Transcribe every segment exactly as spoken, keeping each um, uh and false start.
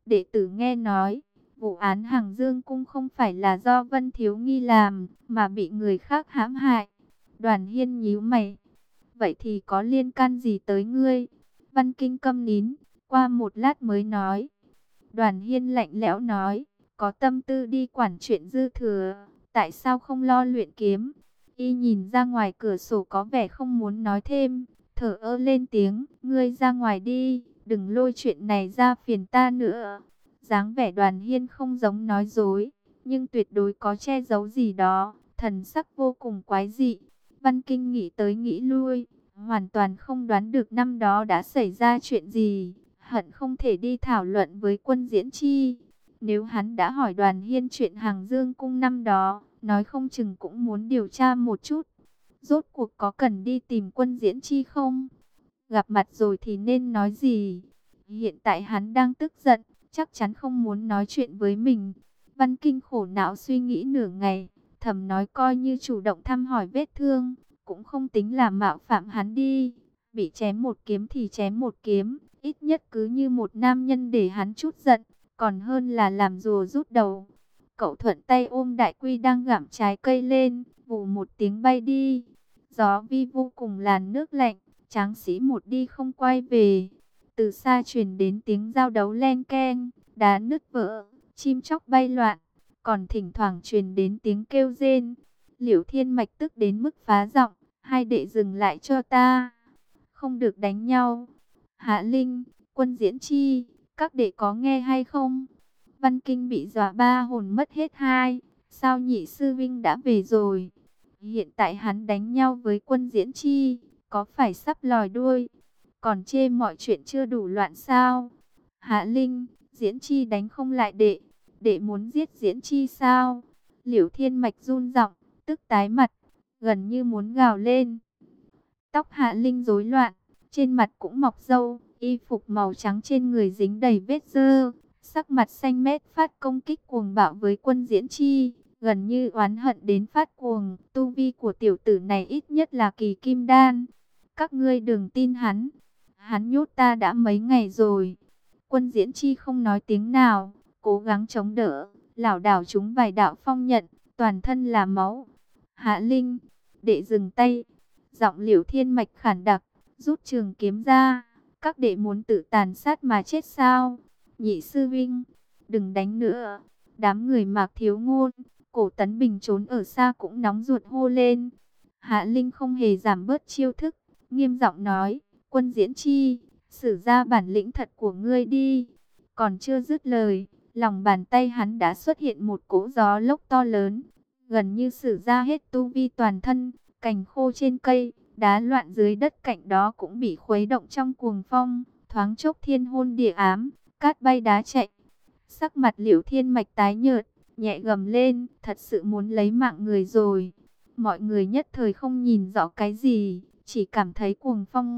Đệ tử nghe nói, vụ án Hàng Dương Cung không phải là do Vân Thiếu Nghi làm, mà bị người khác hãm hại. Đoàn Hiên nhíu mày. Vậy thì có liên can gì tới ngươi? Văn Kinh câm nín, qua một lát mới nói. Đoàn Hiên lạnh lẽo nói, có tâm tư đi quản chuyện dư thừa, tại sao không lo luyện kiếm? Y nhìn ra ngoài cửa sổ có vẻ không muốn nói thêm, thở ơ lên tiếng, ngươi ra ngoài đi, đừng lôi chuyện này ra phiền ta nữa. Dáng vẻ Đoàn Hiên không giống nói dối, nhưng tuyệt đối có che giấu gì đó, thần sắc vô cùng quái dị. Văn Kinh nghĩ tới nghĩ lui, hoàn toàn không đoán được năm đó đã xảy ra chuyện gì, hận không thể đi thảo luận với Quân Diễn Chi. Nếu hắn đã hỏi Đoàn Hiên chuyện Hàng Dương Cung năm đó, nói không chừng cũng muốn điều tra một chút. Rốt cuộc có cần đi tìm Quân Diễn Chi không? Gặp mặt rồi thì nên nói gì? Hiện tại hắn đang tức giận, chắc chắn không muốn nói chuyện với mình. Văn Kinh khổ não suy nghĩ nửa ngày, thầm nói coi như chủ động thăm hỏi vết thương, cũng không tính là mạo phạm hắn đi. Bị chém một kiếm thì chém một kiếm, ít nhất cứ như một nam nhân để hắn chút giận, còn hơn là làm rùa rút đầu. Cậu thuận tay ôm Đại Quy đang gặm trái cây lên, vù một tiếng bay đi. Gió vi vu cùng làn nước lạnh, tráng sĩ một đi không quay về. Từ xa truyền đến tiếng giao đấu len keng, đá nứt vỡ, chim chóc bay loạn, còn thỉnh thoảng truyền đến tiếng kêu rên. Liễu Thiên Mạch tức đến mức phá giọng, hai đệ dừng lại cho ta, không được đánh nhau. Hạ Linh, Quân Diễn Chi, các đệ có nghe hay không? Văn Kinh bị dọa ba hồn mất hết hai, sao nhị sư vinh đã về rồi? Hiện tại hắn đánh nhau với Quân Diễn Chi, có phải sắp lòi đuôi? Còn chê mọi chuyện chưa đủ loạn sao? Hạ Linh, Diễn Chi đánh không lại đệ, đệ muốn giết Diễn Chi sao? Liễu Thiên Mạch run giọng, tức tái mặt, gần như muốn gào lên. Tóc Hạ Linh rối loạn, trên mặt cũng mọc râu, y phục màu trắng trên người dính đầy vết dơ, sắc mặt xanh mét phát công kích cuồng bạo với Quân Diễn Chi, gần như oán hận đến phát cuồng. Tu vi của tiểu tử này ít nhất là kỳ kim đan. Các ngươi đừng tin hắn, hắn nhốt ta đã mấy ngày rồi. Quân Diễn Chi không nói tiếng nào, cố gắng chống đỡ, lảo đảo trúng vài đạo phong nhận, toàn thân là máu. Hạ Linh, đệ dừng tay. Giọng Liễu Thiên Mạch khản đặc, rút trường kiếm ra. Các đệ muốn tự tàn sát mà chết sao? Nhị sư vinh, đừng đánh nữa. Đám người Mạc Thiếu Ngôn, Cổ Tấn Bình trốn ở xa cũng nóng ruột hô lên. Hạ Linh không hề giảm bớt chiêu thức, nghiêm giọng nói, Quân Diễn Chi, sử ra bản lĩnh thật của ngươi đi. Còn chưa dứt lời, lòng bàn tay hắn đã xuất hiện một cỗ gió lốc to lớn, gần như sử ra hết tu vi toàn thân. Cành khô trên cây, đá loạn dưới đất cạnh đó cũng bị khuấy động trong cuồng phong, thoáng chốc thiên hôn địa ám, cát bay đá chạy. Sắc mặt Liễu Thiên Mạch tái nhợt, nhẹ gầm lên, thật sự muốn lấy mạng người rồi. Mọi người nhất thời không nhìn rõ cái gì, chỉ cảm thấy cuồng phong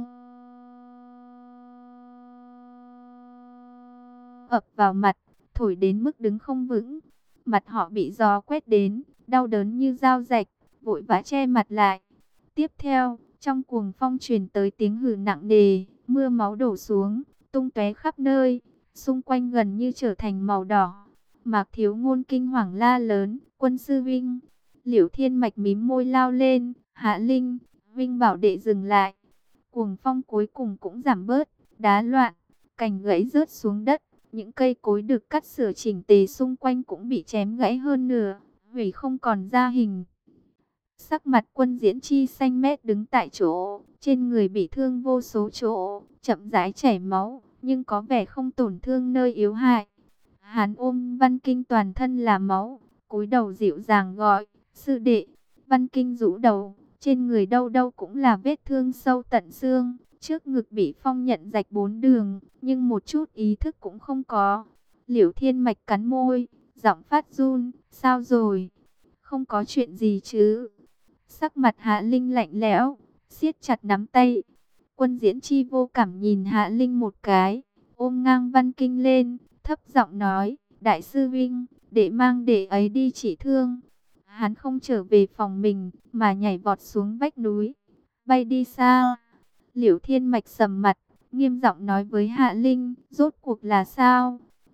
ập vào mặt, thổi đến mức đứng không vững. Mặt họ bị gió quét đến, đau đớn như dao rạch, vội vã che mặt lại. Tiếp theo, trong cuồng phong truyền tới tiếng hừ nặng nề, mưa máu đổ xuống, tung tóe khắp nơi, xung quanh gần như trở thành màu đỏ. Mạc Thiếu Ngôn kinh hoàng la lớn, Quân sư vinh. Liễu Thiên Mạch mím môi lao lên, Hạ Linh, vinh bảo đệ dừng lại. Cuồng phong cuối cùng cũng giảm bớt, đá loạn, cành gãy rớt xuống đất, những cây cối được cắt sửa chỉnh tề xung quanh cũng bị chém gãy hơn nửa, hủy không còn ra hình. Sắc mặt Quân Diễn Chi xanh mét đứng tại chỗ, trên người bị thương vô số chỗ, chậm rãi chảy máu, nhưng có vẻ không tổn thương nơi yếu hại. Hắn ôm Văn Kinh toàn thân là máu, cúi đầu dịu dàng gọi, sư đệ. Văn Kinh rũ đầu, trên người đâu đâu cũng là vết thương sâu tận xương, trước ngực bị phong nhận rạch bốn đường, nhưng một chút ý thức cũng không có. Liễu Thiên Mạch cắn môi, giọng phát run, sao rồi? Không có chuyện gì chứ? Sắc mặt Hạ Linh lạnh lẽo, siết chặt nắm tay. Quân Diễn Chi vô cảm nhìn Hạ Linh một cái, ôm ngang Văn Kinh lên, thấp giọng nói, Đại sư Vinh, để mang đệ ấy đi trị thương. Hắn không trở về phòng mình, mà nhảy vọt xuống vách núi, bay đi xa. Liễu Thiên Mạch sầm mặt, nghiêm giọng nói với Hạ Linh, rốt cuộc là sao?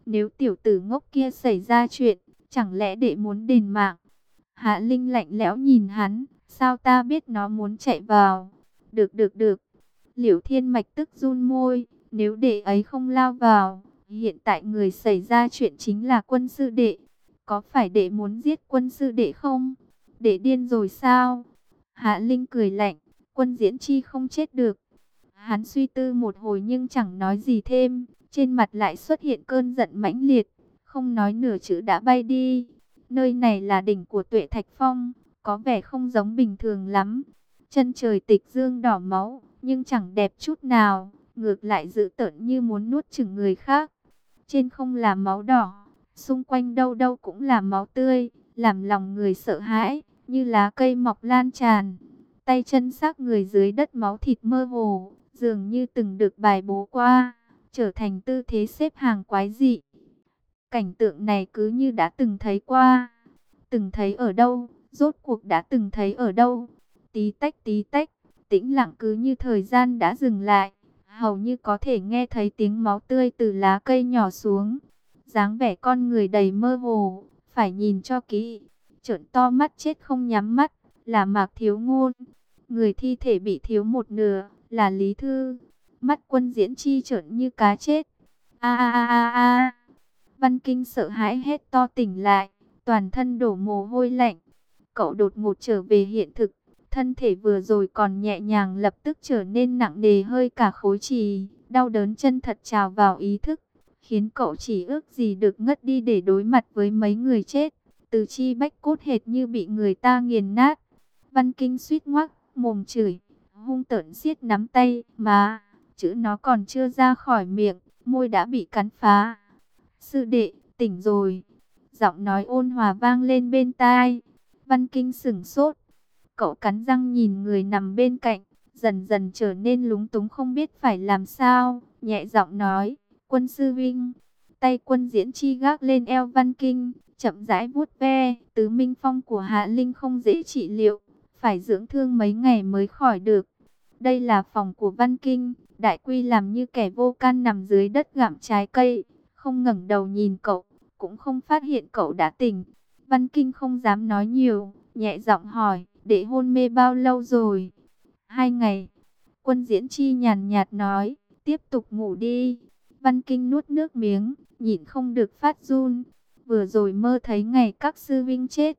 Nếu tiểu tử ngốc kia xảy ra chuyện, chẳng lẽ đệ muốn đền mạng? Hạ Linh lạnh lẽo nhìn hắn, sao ta biết nó muốn chạy vào? Được được được. Liễu Thiên Mạch tức run môi, nếu đệ ấy không lao vào, hiện tại người xảy ra chuyện chính là quân sư đệ. Có phải đệ muốn giết quân sư đệ không? Đệ điên rồi sao? Hạ Linh cười lạnh, Quân Diễn Chi không chết được. Hắn suy tư một hồi nhưng chẳng nói gì thêm, trên mặt lại xuất hiện cơn giận mãnh liệt, không nói nửa chữ đã bay đi. Nơi này là đỉnh của Tuệ Thạch Phong, có vẻ không giống bình thường lắm. Chân trời tịch dương đỏ máu, nhưng chẳng đẹp chút nào, ngược lại dữ tợn như muốn nuốt chửng người khác. Trên không là máu đỏ, xung quanh đâu đâu cũng là máu tươi, làm lòng người sợ hãi, như lá cây mọc lan tràn. Tay chân xác người dưới đất máu thịt mơ hồ, dường như từng được bài bố qua, trở thành tư thế xếp hàng quái dị. Cảnh tượng này cứ như đã từng thấy qua. Từng thấy ở đâu, rốt cuộc đã từng thấy ở đâu. Tí tách tí tách, tĩnh lặng cứ như thời gian đã dừng lại. Hầu như có thể nghe thấy tiếng máu tươi từ lá cây nhỏ xuống. Dáng vẻ con người đầy mơ hồ, phải nhìn cho kỹ. Trợn to mắt chết không nhắm mắt, là Mạc Thiếu Ngôn. Người thi thể bị thiếu một nửa, là Lý Thư. Mắt Quân Diễn Chi trợn như cá chết. A a a a a. Văn Kinh sợ hãi hét to tỉnh lại, toàn thân đổ mồ hôi lạnh. Cậu đột ngột trở về hiện thực, thân thể vừa rồi còn nhẹ nhàng lập tức trở nên nặng nề hơi cả khối trì, đau đớn chân thật trào vào ý thức, khiến cậu chỉ ước gì được ngất đi để đối mặt với mấy người chết. Từ chi bách cốt hệt như bị người ta nghiền nát. Văn Kinh suýt ngoác mồm chửi, hung tợn siết nắm tay, mà chữ nó còn chưa ra khỏi miệng, môi đã bị cắn phá. Sư đệ, tỉnh rồi. Giọng nói ôn hòa vang lên bên tai. Văn Kinh sửng sốt. Cậu cắn răng nhìn người nằm bên cạnh, dần dần trở nên lúng túng không biết phải làm sao. Nhẹ giọng nói, Quân sư vinh. Tay Quân Diễn Chi gác lên eo Văn Kinh, chậm rãi vuốt ve. Tứ Minh Phong của Hạ Linh không dễ trị liệu, phải dưỡng thương mấy ngày mới khỏi được. Đây là phòng của Văn Kinh. Đại Quy làm như kẻ vô can nằm dưới đất gặm trái cây, không ngẩng đầu nhìn cậu, cũng không phát hiện cậu đã tỉnh. Văn Kinh không dám nói nhiều, nhẹ giọng hỏi, đệ hôn mê bao lâu rồi? Hai ngày. Quân Diễn Chi nhàn nhạt nói, tiếp tục ngủ đi. Văn Kinh nuốt nước miếng, nhịn không được phát run. Vừa rồi mơ thấy ngày các sư vinh chết.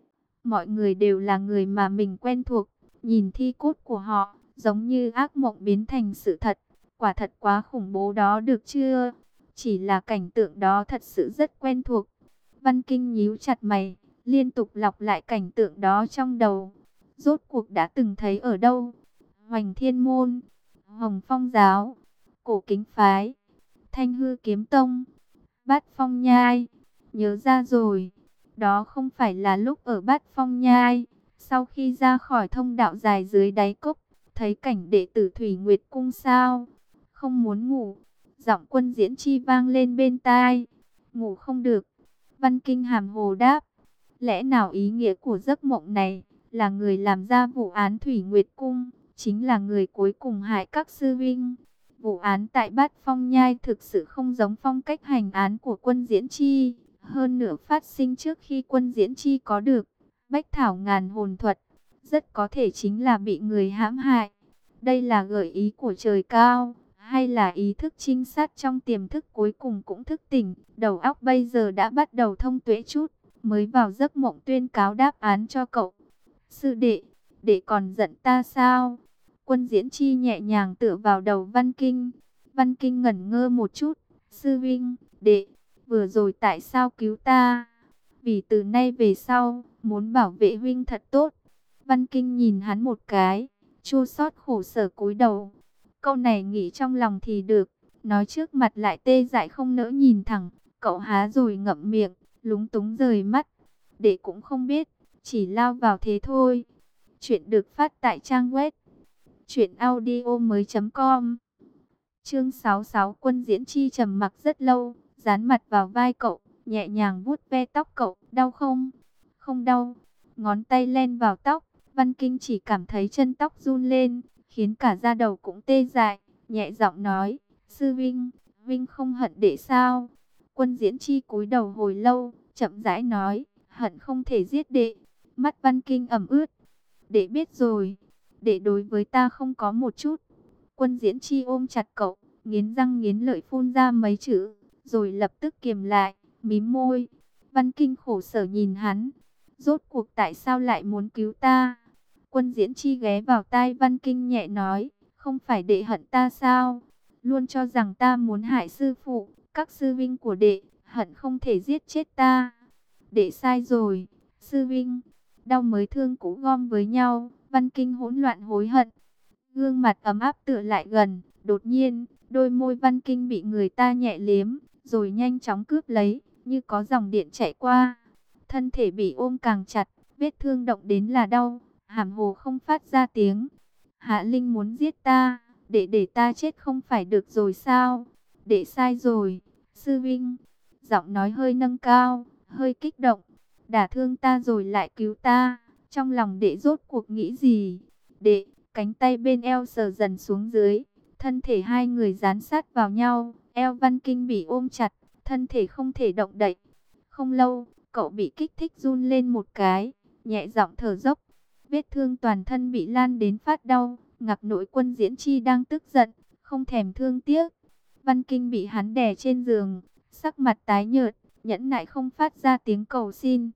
Mọi người đều là người mà mình quen thuộc, nhìn thi cốt của họ, giống như ác mộng biến thành sự thật. Quả thật quá khủng bố đó được chưa? Chỉ là cảnh tượng đó thật sự rất quen thuộc. Văn Kinh nhíu chặt mày, liên tục lọc lại cảnh tượng đó trong đầu. Rốt cuộc đã từng thấy ở đâu? Hoành Thiên Môn, Hồng Phong Giáo, Cổ Kính Phái, Thanh Hư Kiếm Tông, Bát Phong Nhai. Nhớ ra rồi, đó không phải là lúc ở Bát Phong Nhai. Sau khi ra khỏi thông đạo dài dưới đáy cốc, thấy cảnh đệ tử Thủy Nguyệt Cung sao? Không muốn ngủ. Giọng Quân Diễn Chi vang lên bên tai. Ngủ không được. Văn Kinh hàm hồ đáp. Lẽ nào ý nghĩa của giấc mộng này là người làm ra vụ án Thủy Nguyệt Cung chính là người cuối cùng hại các sư vinh? Vụ án tại Bát Phong Nhai thực sự không giống phong cách hành án của Quân Diễn Chi. Hơn nữa phát sinh trước khi Quân Diễn Chi có được Bách Thảo Ngàn Hồn Thuật, rất có thể chính là bị người hãm hại. Đây là gợi ý của trời cao, hay là ý thức trinh sát trong tiềm thức cuối cùng cũng thức tỉnh? Đầu óc bây giờ đã bắt đầu thông tuệ chút, mới vào giấc mộng tuyên cáo đáp án cho cậu. Sư đệ, đệ còn giận ta sao? Quân Diễn Chi nhẹ nhàng tựa vào đầu Văn Kinh. Văn Kinh ngẩn ngơ một chút. Sư vinh, đệ, vừa rồi tại sao cứu ta? Vì từ nay về sau, muốn bảo vệ huynh thật tốt. Văn Kinh nhìn hắn một cái, chua xót khổ sở cúi đầu. Câu này nghĩ trong lòng thì được, nói trước mặt lại tê dại không nỡ nhìn thẳng. Cậu há rồi ngậm miệng, lúng túng rời mắt. Đệ cũng không biết, chỉ lao vào thế thôi. Chuyện được phát tại trang web truyện audio mới chấm com. Chương sáu mươi sáu. Quân Diễn Chi trầm mặc rất lâu, dán mặt vào vai cậu, nhẹ nhàng vuốt ve tóc cậu. Đau không? Không đau. Ngón tay len vào tóc, Văn Kinh chỉ cảm thấy chân tóc run lên, khiến cả da đầu cũng tê dại. Nhẹ giọng nói, sư vinh, vinh không hận đệ sao? Quân Diễn Chi cúi đầu hồi lâu, chậm rãi nói, hận không thể giết đệ. Mắt Văn Kinh ẩm ướt. Đệ biết rồi, đệ đối với ta không có một chút. Quân Diễn Chi ôm chặt cậu, nghiến răng nghiến lợi phun ra mấy chữ, rồi lập tức kiềm lại, mím môi. Văn Kinh khổ sở nhìn hắn, rốt cuộc tại sao lại muốn cứu ta? Quân Diễn Chi ghé vào tai Văn Kinh nhẹ nói, không phải đệ hận ta sao? Luôn cho rằng ta muốn hại sư phụ, các sư vinh của đệ, hận không thể giết chết ta. Đệ sai rồi, sư vinh. Đau mới thương cũ gom với nhau, Văn Kinh hỗn loạn hối hận. Gương mặt ấm áp tựa lại gần, đột nhiên, đôi môi Văn Kinh bị người ta nhẹ liếm, rồi nhanh chóng cướp lấy, như có dòng điện chạy qua. Thân thể bị ôm càng chặt, vết thương động đến là đau, hàm hồ không phát ra tiếng. Hạ Linh muốn giết ta, để để ta chết không phải được rồi sao? Đệ sai rồi, sư vinh. Giọng nói hơi nâng cao, hơi kích động. Đả thương ta rồi lại cứu ta, trong lòng đệ rốt cuộc nghĩ gì? Đệ, cánh tay bên eo sờ dần xuống dưới, thân thể hai người dán sát vào nhau, eo Văn Kinh bị ôm chặt, thân thể không thể động đậy. Không lâu, cậu bị kích thích run lên một cái, nhẹ giọng thở dốc. Vết thương toàn thân bị lan đến phát đau, ngạc nỗi Quân Diễn Chi đang tức giận, không thèm thương tiếc. Văn Kinh bị hắn đè trên giường, sắc mặt tái nhợt, nhẫn nại không phát ra tiếng cầu xin.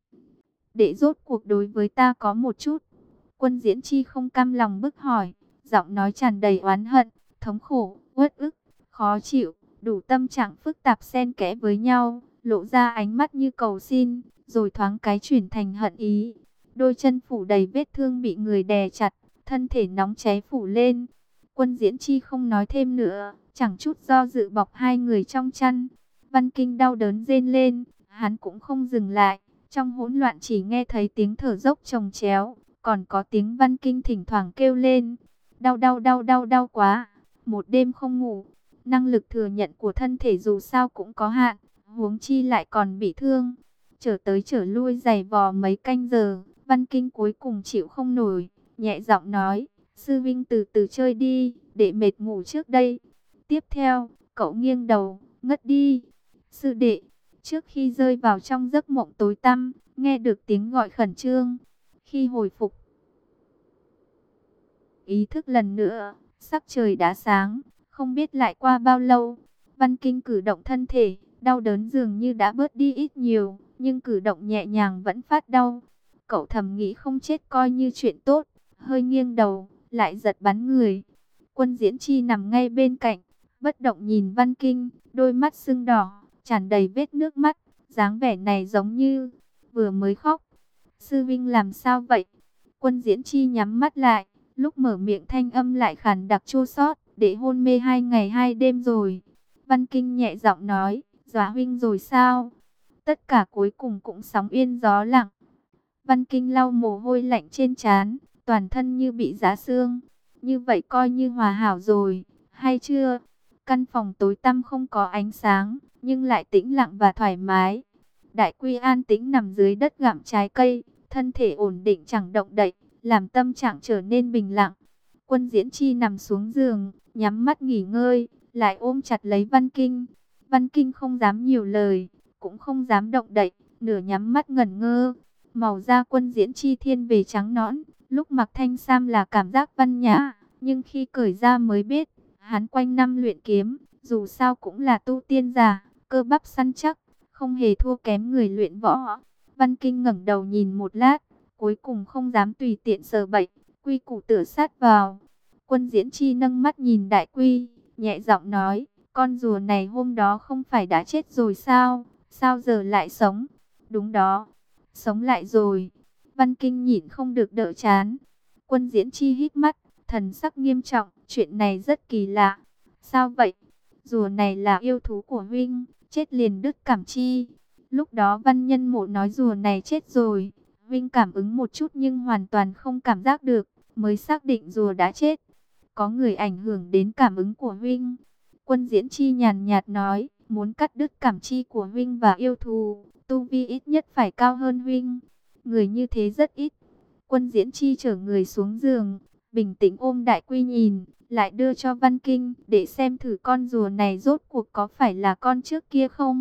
Đệ rốt cuộc đối với ta có một chút. Quân Diễn Chi không cam lòng bức hỏi, giọng nói tràn đầy oán hận, thống khổ, uất ức, khó chịu, đủ tâm trạng phức tạp xen kẽ với nhau, lộ ra ánh mắt như cầu xin, rồi thoáng cái chuyển thành hận ý. Đôi chân phủ đầy vết thương bị người đè chặt, thân thể nóng cháy phủ lên. Quân Diễn Chi không nói thêm nữa, chẳng chút do dự bọc hai người trong chăn. Văn Kinh đau đớn rên lên, hắn cũng không dừng lại. Trong hỗn loạn chỉ nghe thấy tiếng thở dốc chồng chéo, còn có tiếng Văn Kinh thỉnh thoảng kêu lên. Đau đau đau đau đau quá, một đêm không ngủ. Năng lực thừa nhận của thân thể dù sao cũng có hạn, huống chi lại còn bị thương. Trở tới trở lui giày vò mấy canh giờ, Văn Kinh cuối cùng chịu không nổi, nhẹ giọng nói, sư vinh từ từ chơi đi, để mệt ngủ trước đây. Tiếp theo, cậu nghiêng đầu, ngất đi. Sư đệ, trước khi rơi vào trong giấc mộng tối tăm, nghe được tiếng gọi khẩn trương. Khi hồi phục ý thức lần nữa, sắc trời đã sáng, không biết lại qua bao lâu. Văn Kinh cử động thân thể, đau đớn dường như đã bớt đi ít nhiều, nhưng cử động nhẹ nhàng vẫn phát đau. Cậu thầm nghĩ không chết coi như chuyện tốt, hơi nghiêng đầu, lại giật bắn người. Quân Diễn Chi nằm ngay bên cạnh, bất động nhìn Văn Kinh, đôi mắt sưng đỏ, tràn đầy vết nước mắt, dáng vẻ này giống như vừa mới khóc. Sư Vinh làm sao vậy? Quân Diễn Chi nhắm mắt lại, lúc mở miệng thanh âm lại khàn đặc chua xót, để hôn mê hai ngày hai đêm rồi. Văn Kinh nhẹ giọng nói, dọa huynh rồi sao? Tất cả cuối cùng cũng sóng yên gió lặng. Văn Kinh lau mồ hôi lạnh trên trán, toàn thân như bị giá xương. Như vậy coi như hòa hảo rồi, hay chưa? Căn phòng tối tăm không có ánh sáng, nhưng lại tĩnh lặng và thoải mái. Đại Quy an tĩnh nằm dưới đất gặm trái cây, thân thể ổn định chẳng động đậy, làm tâm trạng trở nên bình lặng. Quân Diễn Chi nằm xuống giường, nhắm mắt nghỉ ngơi, lại ôm chặt lấy Văn Kinh. Văn Kinh không dám nhiều lời, cũng không dám động đậy, nửa nhắm mắt ngẩn ngơ. Màu da Quân Diễn Chi thiên về trắng nõn, lúc mặc thanh sam là cảm giác văn nhã, nhưng khi cởi ra mới biết, hắn quanh năm luyện kiếm, dù sao cũng là tu tiên giả, cơ bắp săn chắc, không hề thua kém người luyện võ. Văn Kinh ngẩng đầu nhìn một lát, cuối cùng không dám tùy tiện sờ bậy, quy củ tựa sát vào. Quân Diễn Chi nâng mắt nhìn Đại Quy, nhẹ giọng nói, con rùa này hôm đó không phải đã chết rồi sao, sao giờ lại sống? Đúng đó, sống lại rồi. Văn Kinh nhịn không được đỡ chán. Quân Diễn Chi hít mắt, thần sắc nghiêm trọng, chuyện này rất kỳ lạ. Sao vậy? Rùa này là yêu thú của huynh, chết liền đứt cảm chi. Lúc đó Văn Nhân Mộ nói rùa này chết rồi, huynh cảm ứng một chút nhưng hoàn toàn không cảm giác được, mới xác định rùa đã chết. Có người ảnh hưởng đến cảm ứng của huynh. Quân Diễn Chi nhàn nhạt nói, muốn cắt đứt cảm chi của huynh và yêu thú, tu vi ít nhất phải cao hơn huynh. Người như thế rất ít. Quân Diễn Chi chở người xuống giường, bình tĩnh ôm Đại Quy nhìn, lại đưa cho Văn Kinh để xem thử con rùa này rốt cuộc có phải là con trước kia không.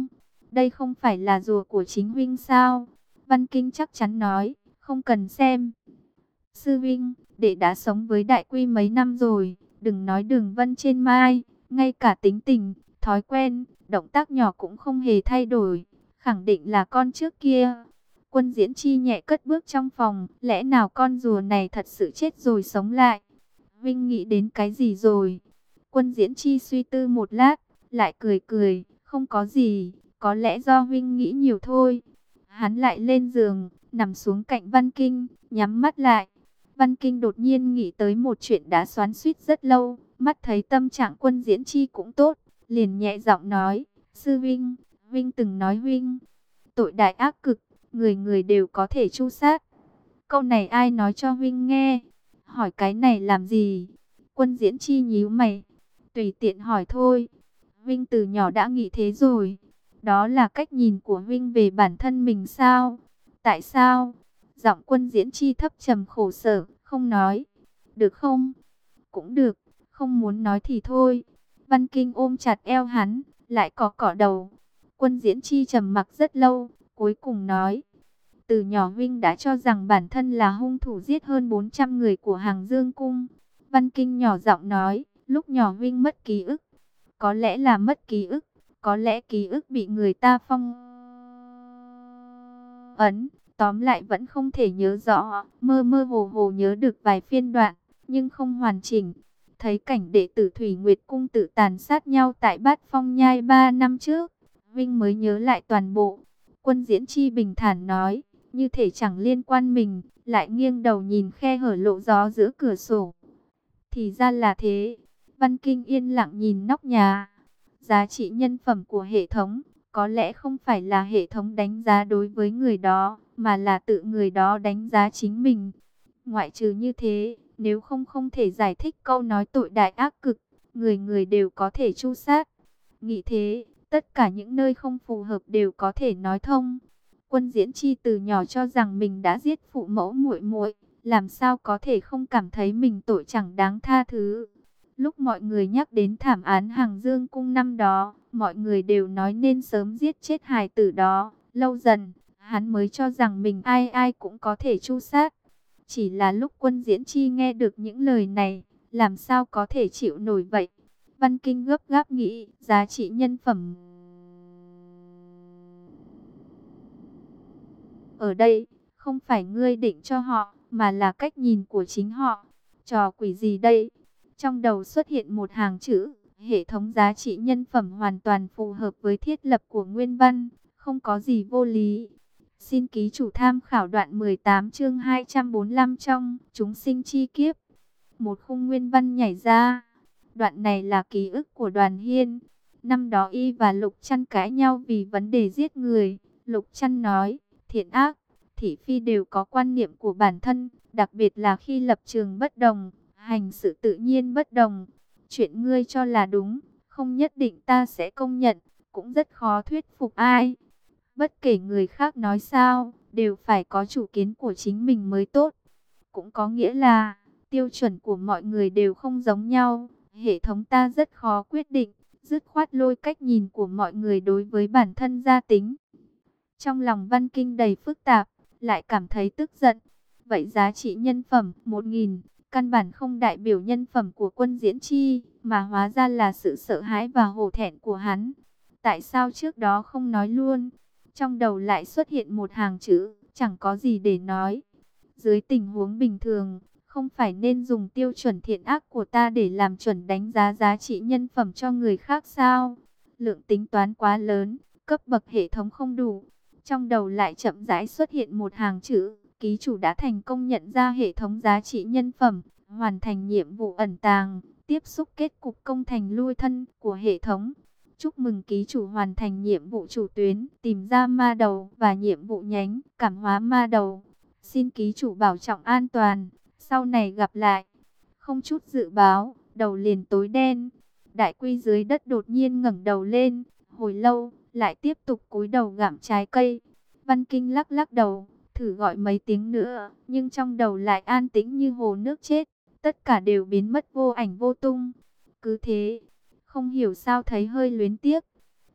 đây không phải là rùa của chính huynh sao? Văn Kinh chắc chắn nói, không cần xem. Sư huynh, đệ đã sống với Đại Quy mấy năm rồi, đừng nói Đường Vân trên mai, ngay cả tính tình, thói quen, động tác nhỏ cũng không hề thay đổi, khẳng định là con trước kia. Quân Diễn Chi nhẹ cất bước trong phòng, lẽ nào con rùa này thật sự chết rồi sống lại? Vinh nghĩ đến cái gì rồi? Quân Diễn Chi suy tư một lát, lại cười cười, không có gì, có lẽ do Vinh nghĩ nhiều thôi. Hắn lại lên giường, nằm xuống cạnh Văn Kinh, nhắm mắt lại. Văn Kinh đột nhiên nghĩ tới một chuyện đã xoắn xuýt rất lâu, mắt thấy tâm trạng Quân Diễn Chi cũng tốt, liền nhẹ giọng nói, sư Vinh, Vinh từng nói Vinh, tội đại ác cực, người người đều có thể tru sát. Câu này ai nói cho Vinh nghe? Hỏi cái này làm gì? Quân Diễn Chi nhíu mày, tùy tiện hỏi thôi. Vinh từ nhỏ đã nghĩ thế rồi. Đó là cách nhìn của Vinh về bản thân mình sao? Tại sao? Giọng Quân Diễn Chi thấp trầm khổ sở, không nói. Được không? Cũng được, không muốn nói thì thôi. Văn Kinh ôm chặt eo hắn, lại cọ cọ đầu. Quân Diễn Chi trầm mặc rất lâu, cuối cùng nói. Từ nhỏ Vinh đã cho rằng bản thân là hung thủ giết hơn bốn trăm người của Hàng Dương Cung. Văn Kinh nhỏ giọng nói, lúc nhỏ Vinh mất ký ức. Có lẽ là mất ký ức, có lẽ ký ức bị người ta phong ấn. Tóm lại vẫn không thể nhớ rõ, mơ mơ hồ hồ nhớ được vài phiên đoạn, nhưng không hoàn chỉnh. Thấy cảnh đệ tử Thủy Nguyệt Cung tự tàn sát nhau tại Bát Phong Nhai ba năm trước, Vinh mới nhớ lại toàn bộ. Quân Diễn Chi bình thản nói, như thể chẳng liên quan mình, lại nghiêng đầu nhìn khe hở lộ gió giữa cửa sổ. Thì ra là thế. Văn Kinh yên lặng nhìn nóc nhà. Giá trị nhân phẩm của hệ thống, có lẽ không phải là hệ thống đánh giá đối với người đó, mà là tự người đó đánh giá chính mình. Ngoại trừ như thế, nếu không không thể giải thích câu nói tội đại ác cực, người người đều có thể tru sát. Nghĩ thế, tất cả những nơi không phù hợp đều có thể nói thông. Quân Diễn Chi từ nhỏ cho rằng mình đã giết phụ mẫu muội muội, làm sao có thể không cảm thấy mình tội chẳng đáng tha thứ. Lúc mọi người nhắc đến thảm án Hàng Dương Cung năm đó, mọi người đều nói nên sớm giết chết hài tử đó. Lâu dần, hắn mới cho rằng mình ai ai cũng có thể tru sát. Chỉ là lúc Quân Diễn Chi nghe được những lời này, làm sao có thể chịu nổi vậy? Văn Kinh gấp gáp nghĩ, giá trị nhân phẩm ở đây, không phải ngươi định cho họ, mà là cách nhìn của chính họ. Trò quỷ gì đây? Trong đầu xuất hiện một hàng chữ, hệ thống giá trị nhân phẩm hoàn toàn phù hợp với thiết lập của nguyên văn, không có gì vô lý. Xin ký chủ tham khảo đoạn mười tám chương hai trăm bốn mươi lăm trong Chúng sinh chi kiếp. Một khung nguyên văn nhảy ra. Đoạn này là ký ức của Đoàn Hiên. Năm đó y và Lục Trăn cãi nhau vì vấn đề giết người. Lục Trăn nói, thiện ác, thị phi đều có quan niệm của bản thân, đặc biệt là khi lập trường bất đồng, hành sự tự nhiên bất đồng. Chuyện ngươi cho là đúng, không nhất định ta sẽ công nhận, cũng rất khó thuyết phục ai. Bất kể người khác nói sao, đều phải có chủ kiến của chính mình mới tốt. Cũng có nghĩa là, tiêu chuẩn của mọi người đều không giống nhau, hệ thống ta rất khó quyết định, dứt khoát lôi cách nhìn của mọi người đối với bản thân ra tính. Trong lòng Văn Kinh đầy phức tạp, lại cảm thấy tức giận. Vậy giá trị nhân phẩm một nghìn, căn bản không đại biểu nhân phẩm của Quân Diễn Chi, mà hóa ra là sự sợ hãi và hổ thẹn của hắn. Tại sao trước đó không nói luôn? Trong đầu lại xuất hiện một hàng chữ, chẳng có gì để nói. Dưới tình huống bình thường, không phải nên dùng tiêu chuẩn thiện ác của ta để làm chuẩn đánh giá giá trị nhân phẩm cho người khác sao? Lượng tính toán quá lớn, cấp bậc hệ thống không đủ. Trong đầu lại chậm rãi xuất hiện một hàng chữ, ký chủ đã thành công nhận ra hệ thống giá trị nhân phẩm, hoàn thành nhiệm vụ ẩn tàng, tiếp xúc kết cục công thành lui thân của hệ thống. Chúc mừng ký chủ hoàn thành nhiệm vụ chủ tuyến, tìm ra ma đầu và nhiệm vụ nhánh, cảm hóa ma đầu. Xin ký chủ bảo trọng an toàn, sau này gặp lại. Không chút dự báo, đầu liền tối đen. Đại Quy dưới đất đột nhiên ngẩng đầu lên, hồi lâu, lại tiếp tục cúi đầu gặm trái cây. Văn Kinh lắc lắc đầu, thử gọi mấy tiếng nữa, nhưng trong đầu lại an tĩnh như hồ nước chết. Tất cả đều biến mất vô ảnh vô tung. Cứ thế, không hiểu sao thấy hơi luyến tiếc.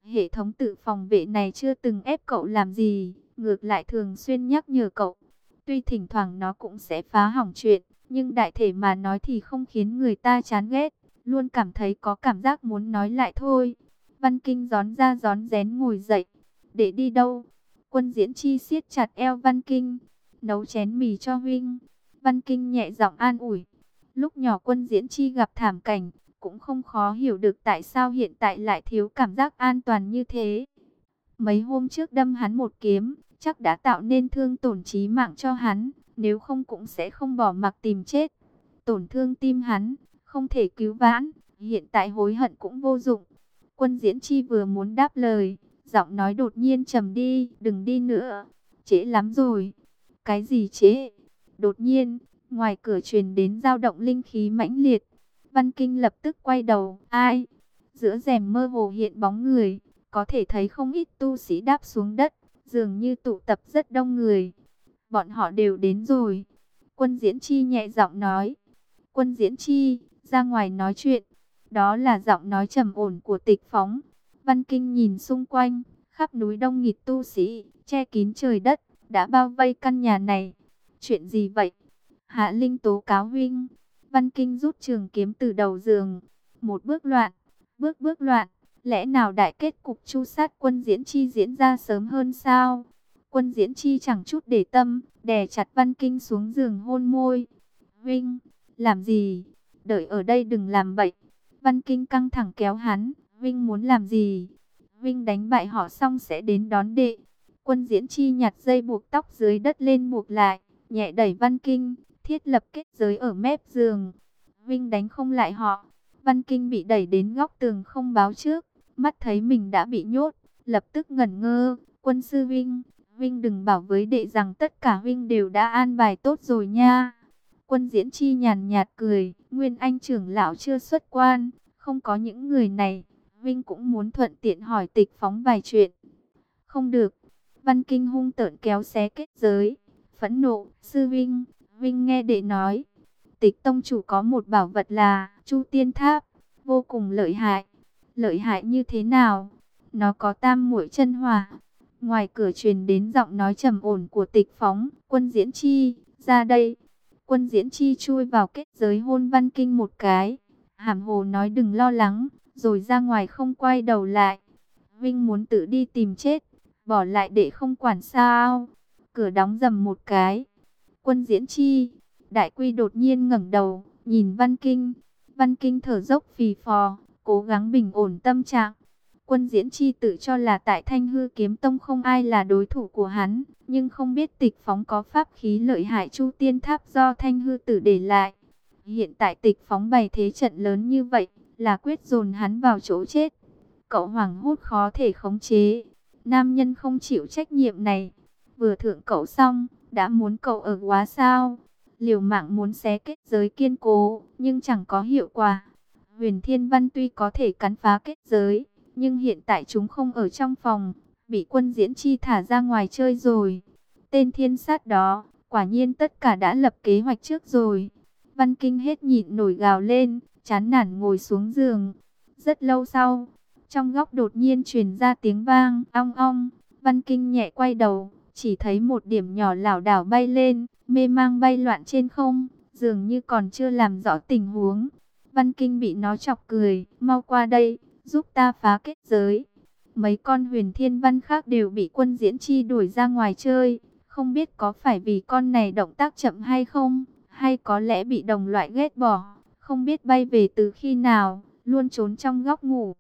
Hệ thống tự phòng vệ này chưa từng ép cậu làm gì, ngược lại thường xuyên nhắc nhở cậu. Tuy thỉnh thoảng nó cũng sẽ phá hỏng chuyện, nhưng đại thể mà nói thì không khiến người ta chán ghét, luôn cảm thấy có cảm giác muốn nói lại thôi. Văn Kinh rón ra rón rén ngồi dậy. Để đi đâu? Quân Diễn Chi siết chặt eo Văn Kinh. Nấu chén mì cho huynh. Văn Kinh nhẹ giọng an ủi. Lúc nhỏ Quân Diễn Chi gặp thảm cảnh, cũng không khó hiểu được tại sao hiện tại lại thiếu cảm giác an toàn như thế. Mấy hôm trước đâm hắn một kiếm, chắc đã tạo nên thương tổn chí mạng cho hắn, nếu không cũng sẽ không bỏ mặc tìm chết. Tổn thương tim hắn, không thể cứu vãn, hiện tại hối hận cũng vô dụng. Quân Diễn Chi vừa muốn đáp lời, giọng nói đột nhiên trầm đi, đừng đi nữa, trễ lắm rồi. Cái gì trễ? Đột nhiên, ngoài cửa truyền đến dao động linh khí mãnh liệt. Văn Kinh lập tức quay đầu, ai? Giữa rèm mơ hồ hiện bóng người, có thể thấy không ít tu sĩ đáp xuống đất, dường như tụ tập rất đông người. Bọn họ đều đến rồi. Quân Diễn Chi nhẹ giọng nói. Quân Diễn Chi, ra ngoài nói chuyện. Đó là giọng nói trầm ổn của Tịch Phóng. Văn Kinh nhìn xung quanh, khắp núi đông nghịt tu sĩ, che kín trời đất, đã bao vây căn nhà này. Chuyện gì vậy? Hạ Linh tố cáo huynh. Văn Kinh rút trường kiếm từ đầu giường. Một bước loạn, bước bước loạn. Lẽ nào đại kết cục chu sát Quân Diễn Chi diễn ra sớm hơn sao? Quân Diễn Chi chẳng chút để tâm, đè chặt Văn Kinh xuống giường hôn môi. Huynh, làm gì? Đợi ở đây đừng làm bậy. Văn Kinh căng thẳng kéo hắn. Huynh muốn làm gì? Huynh đánh bại họ xong sẽ đến đón đệ. Quân Diễn Chi nhặt dây buộc tóc dưới đất lên buộc lại, nhẹ đẩy Văn Kinh, thiết lập kết giới ở mép giường. Huynh đánh không lại họ. Văn Kinh bị đẩy đến góc tường không báo trước, mắt thấy mình đã bị nhốt, lập tức ngẩn ngơ. Quân sư huynh, huynh đừng bảo với đệ rằng tất cả huynh đều đã an bài tốt rồi nha. Quân Diễn Chi nhàn nhạt cười, Nguyên Anh trưởng lão chưa xuất quan, không có những người này, huynh cũng muốn thuận tiện hỏi Tịch Phóng vài chuyện. Không được. Văn Kinh hung tợn kéo xé kết giới, phẫn nộ, sư huynh, huynh nghe đệ nói. Tịch tông chủ có một bảo vật là Chu Tiên Tháp, vô cùng lợi hại. Lợi hại như thế nào? Nó có tam muội chân hỏa. Ngoài cửa truyền đến giọng nói trầm ổn của Tịch Phóng, Quân Diễn Chi, ra đây. Quân Diễn Chi chui vào kết giới hôn Văn Kinh một cái. Hàm hồ nói đừng lo lắng, rồi ra ngoài không quay đầu lại. Vinh muốn tự đi tìm chết, bỏ lại để không quản sao. Cửa đóng rầm một cái. Quân Diễn Chi, Đại Quy đột nhiên ngẩng đầu, nhìn Văn Kinh. Văn Kinh thở dốc phì phò, cố gắng bình ổn tâm trạng. Quân Diễn Chi tự cho là tại Thanh Hư Kiếm Tông không ai là đối thủ của hắn, nhưng không biết Tịch Phóng có pháp khí lợi hại Chu Tiên Tháp do Thanh Hư Tử để lại. Hiện tại Tịch Phóng bày thế trận lớn như vậy, là quyết dồn hắn vào chỗ chết. Cậu hoảng hốt khó thể khống chế. Nam nhân không chịu trách nhiệm này, vừa thượng cậu xong, đã muốn cậu ở quá sao? Liều mạng muốn xé kết giới kiên cố, nhưng chẳng có hiệu quả. Huyền Thiên Văn tuy có thể cắn phá kết giới, nhưng hiện tại chúng không ở trong phòng, bị Quân Diễn Chi thả ra ngoài chơi rồi. Tên thiên sát đó, quả nhiên tất cả đã lập kế hoạch trước rồi. Văn Kinh hết nhịn nổi gào lên, chán nản ngồi xuống giường. Rất lâu sau, trong góc đột nhiên truyền ra tiếng vang, ong ong. Văn Kinh nhẹ quay đầu, chỉ thấy một điểm nhỏ lảo đảo bay lên, mê mang bay loạn trên không, dường như còn chưa làm rõ tình huống. Văn Kinh bị nó chọc cười, mau qua đây, giúp ta phá kết giới. Mấy con huyền thiên văn khác đều bị Quân Diễn Chi đuổi ra ngoài chơi, không biết có phải vì con này động tác chậm hay không, hay có lẽ bị đồng loại ghét bỏ, không biết bay về từ khi nào, luôn trốn trong góc ngủ.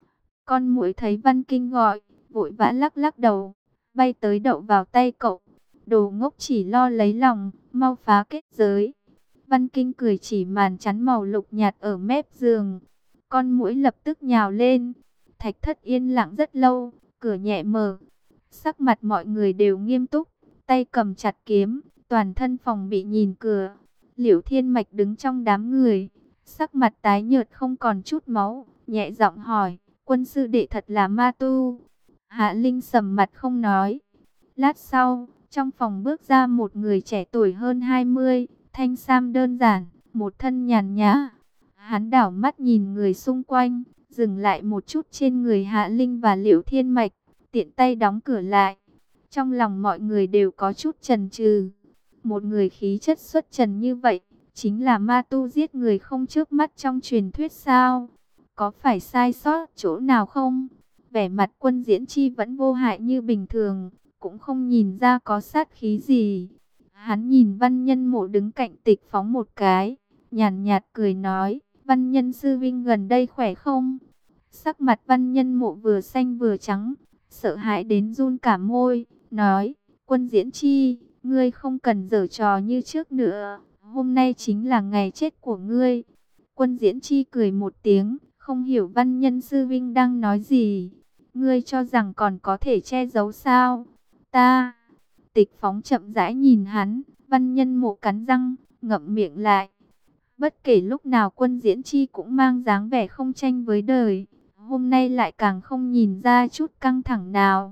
Con muỗi thấy Văn Kinh gọi, vội vã lắc lắc đầu, bay tới đậu vào tay cậu. Đồ ngốc chỉ lo lấy lòng, mau phá kết giới. Văn Kinh cười chỉ màn chắn màu lục nhạt ở mép giường. Con muỗi lập tức nhào lên. Thạch Thất yên lặng rất lâu, cửa nhẹ mở. Sắc mặt mọi người đều nghiêm túc, tay cầm chặt kiếm, toàn thân phòng bị nhìn cửa. Liễu Thiên Mạch đứng trong đám người, sắc mặt tái nhợt không còn chút máu, nhẹ giọng hỏi, Quân sư đệ thật là ma tu? Hạ Linh sầm mặt không nói. Lát sau, trong phòng bước ra một người trẻ tuổi hơn hai mươi, thanh sam đơn giản, một thân nhàn nhã. Hắn đảo mắt nhìn người xung quanh, dừng lại một chút trên người Hạ Linh và Liễu Thiên Mạch, tiện tay đóng cửa lại. Trong lòng mọi người đều có chút chần chừ. Một người khí chất xuất trần như vậy, chính là ma tu giết người không chớp mắt trong truyền thuyết sao? Có phải sai sót chỗ nào không? Vẻ mặt Quân Diễn Chi vẫn vô hại như bình thường, cũng không nhìn ra có sát khí gì. Hắn nhìn Văn Nhân Mộ đứng cạnh Tịch Phóng một cái, nhàn nhạt cười nói, Văn Nhân sư vinh gần đây khỏe không? Sắc mặt Văn Nhân Mộ vừa xanh vừa trắng, sợ hãi đến run cả môi, nói, Quân Diễn Chi, ngươi không cần giở trò như trước nữa, hôm nay chính là ngày chết của ngươi. Quân Diễn Chi cười một tiếng, không hiểu Văn Nhân sư vinh đang nói gì. Ngươi cho rằng còn có thể che giấu sao? Ta... Tịch Phóng chậm rãi nhìn hắn, Văn Nhân Mộ cắn răng, ngậm miệng lại. Bất kể lúc nào Quân Diễn Chi cũng mang dáng vẻ không tranh với đời, hôm nay lại càng không nhìn ra chút căng thẳng nào.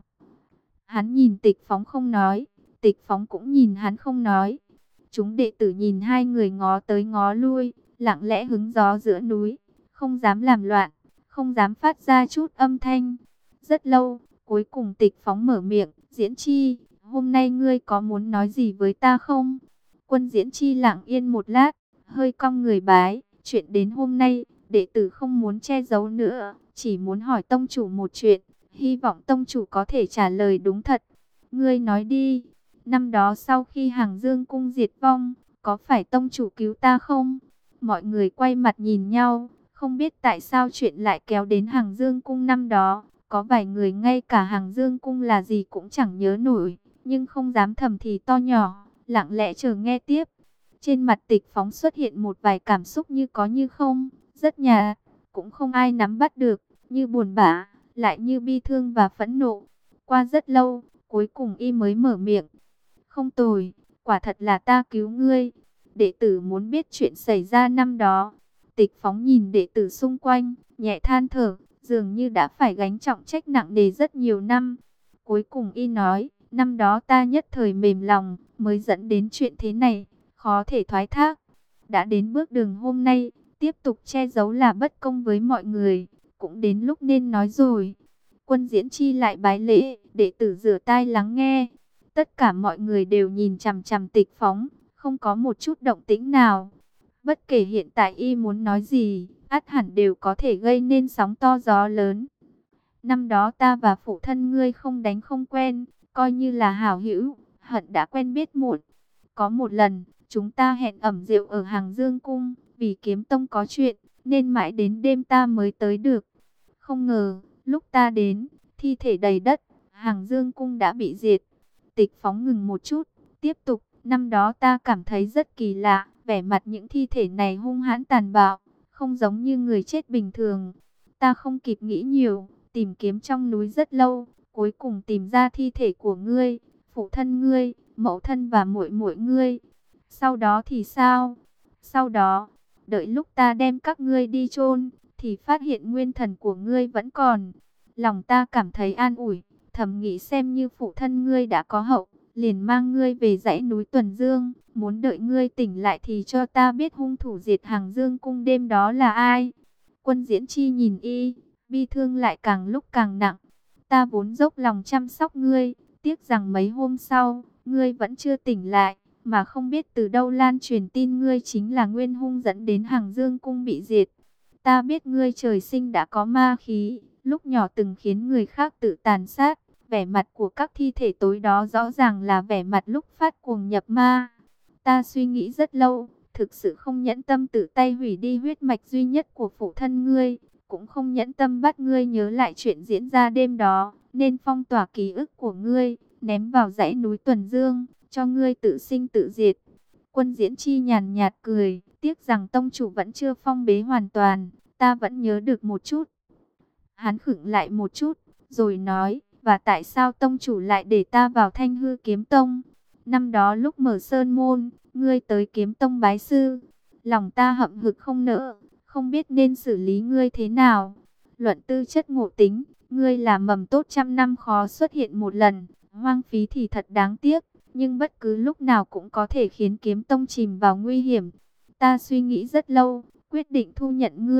Hắn nhìn Tịch Phóng không nói, Tịch Phóng cũng nhìn hắn không nói. Chúng đệ tử nhìn hai người ngó tới ngó lui, lặng lẽ hứng gió giữa núi, không dám làm loạn, không dám phát ra chút âm thanh. Rất lâu, cuối cùng Tịch Phóng mở miệng, Diễn Chi, hôm nay ngươi có muốn nói gì với ta không? Quân Diễn Chi lặng yên một lát, hơi cong người bái, chuyện đến hôm nay, đệ tử không muốn che giấu nữa, chỉ muốn hỏi tông chủ một chuyện, hy vọng tông chủ có thể trả lời đúng thật. Ngươi nói đi, năm đó sau khi Hàng Dương cung diệt vong, có phải tông chủ cứu ta không? Mọi người quay mặt nhìn nhau, không biết tại sao chuyện lại kéo đến Hàng Dương cung năm đó. Có vài người ngay cả Hàng Dương cung là gì cũng chẳng nhớ nổi, nhưng không dám thầm thì to nhỏ, lặng lẽ chờ nghe tiếp. Trên mặt Tịch Phóng xuất hiện một vài cảm xúc như có như không, rất nhạt, cũng không ai nắm bắt được, như buồn bã, lại như bi thương và phẫn nộ. Qua rất lâu, cuối cùng y mới mở miệng. Không tồi, quả thật là ta cứu ngươi. Đệ tử muốn biết chuyện xảy ra năm đó. Tịch Phóng nhìn đệ tử xung quanh, nhẹ than thở, dường như đã phải gánh trọng trách nặng nề rất nhiều năm. Cuối cùng y nói, năm đó ta nhất thời mềm lòng, mới dẫn đến chuyện thế này, khó thể thoái thác. Đã đến bước đường hôm nay, tiếp tục che giấu là bất công với mọi người, cũng đến lúc nên nói rồi. Quân Diễn Chi lại bái lễ, đệ tử rửa tai lắng nghe. Tất cả mọi người đều nhìn chằm chằm Tịch Phóng, không có một chút động tĩnh nào. Bất kể hiện tại y muốn nói gì, ắt hẳn đều có thể gây nên sóng to gió lớn. Năm đó ta và phụ thân ngươi không đánh không quen, coi như là hảo hữu, hận đã quen biết muộn. Có một lần, chúng ta hẹn ẩm rượu ở Hàng Dương cung, vì Kiếm Tông có chuyện, nên mãi đến đêm ta mới tới được. Không ngờ, lúc ta đến, thi thể đầy đất, Hàng Dương cung đã bị diệt. Tịch Phóng ngừng một chút, tiếp tục, năm đó ta cảm thấy rất kỳ lạ, vẻ mặt những thi thể này hung hãn tàn bạo, không giống như người chết bình thường. Ta không kịp nghĩ nhiều, tìm kiếm trong núi rất lâu, cuối cùng tìm ra thi thể của ngươi, phụ thân ngươi, mẫu thân và muội muội ngươi. Sau đó thì sao? Sau đó, đợi lúc ta đem các ngươi đi chôn, thì phát hiện nguyên thần của ngươi vẫn còn. Lòng ta cảm thấy an ủi, thầm nghĩ xem như phụ thân ngươi đã có hậu, liền mang ngươi về dãy núi Tuần Dương, muốn đợi ngươi tỉnh lại thì cho ta biết hung thủ diệt Hàng Dương cung đêm đó là ai. Quân Diễn Chi nhìn y, bi thương lại càng lúc càng nặng. Ta vốn dốc lòng chăm sóc ngươi, tiếc rằng mấy hôm sau, ngươi vẫn chưa tỉnh lại, mà không biết từ đâu lan truyền tin ngươi chính là nguyên hung dẫn đến Hàng Dương cung bị diệt. Ta biết ngươi trời sinh đã có ma khí, lúc nhỏ từng khiến người khác tự tàn sát. Vẻ mặt của các thi thể tối đó rõ ràng là vẻ mặt lúc phát cuồng nhập ma. Ta suy nghĩ rất lâu, thực sự không nhẫn tâm tự tay hủy đi huyết mạch duy nhất của phụ thân ngươi, cũng không nhẫn tâm bắt ngươi nhớ lại chuyện diễn ra đêm đó, nên phong tỏa ký ức của ngươi, ném vào dãy núi Tuần Dương, cho ngươi tự sinh tự diệt. Quân Diễn Chi nhàn nhạt cười, tiếc rằng tông chủ vẫn chưa phong bế hoàn toàn, ta vẫn nhớ được một chút. Hắn khựng lại một chút, rồi nói, và tại sao tông chủ lại để ta vào Thanh Hư Kiếm Tông? Năm đó lúc mở sơn môn, ngươi tới Kiếm Tông bái sư, lòng ta hậm hực không nỡ, không biết nên xử lý ngươi thế nào. Luận tư chất ngộ tính, ngươi là mầm tốt trăm năm khó xuất hiện một lần, hoang phí thì thật đáng tiếc, nhưng bất cứ lúc nào cũng có thể khiến Kiếm Tông chìm vào nguy hiểm. Ta suy nghĩ rất lâu, quyết định thu nhận ngươi,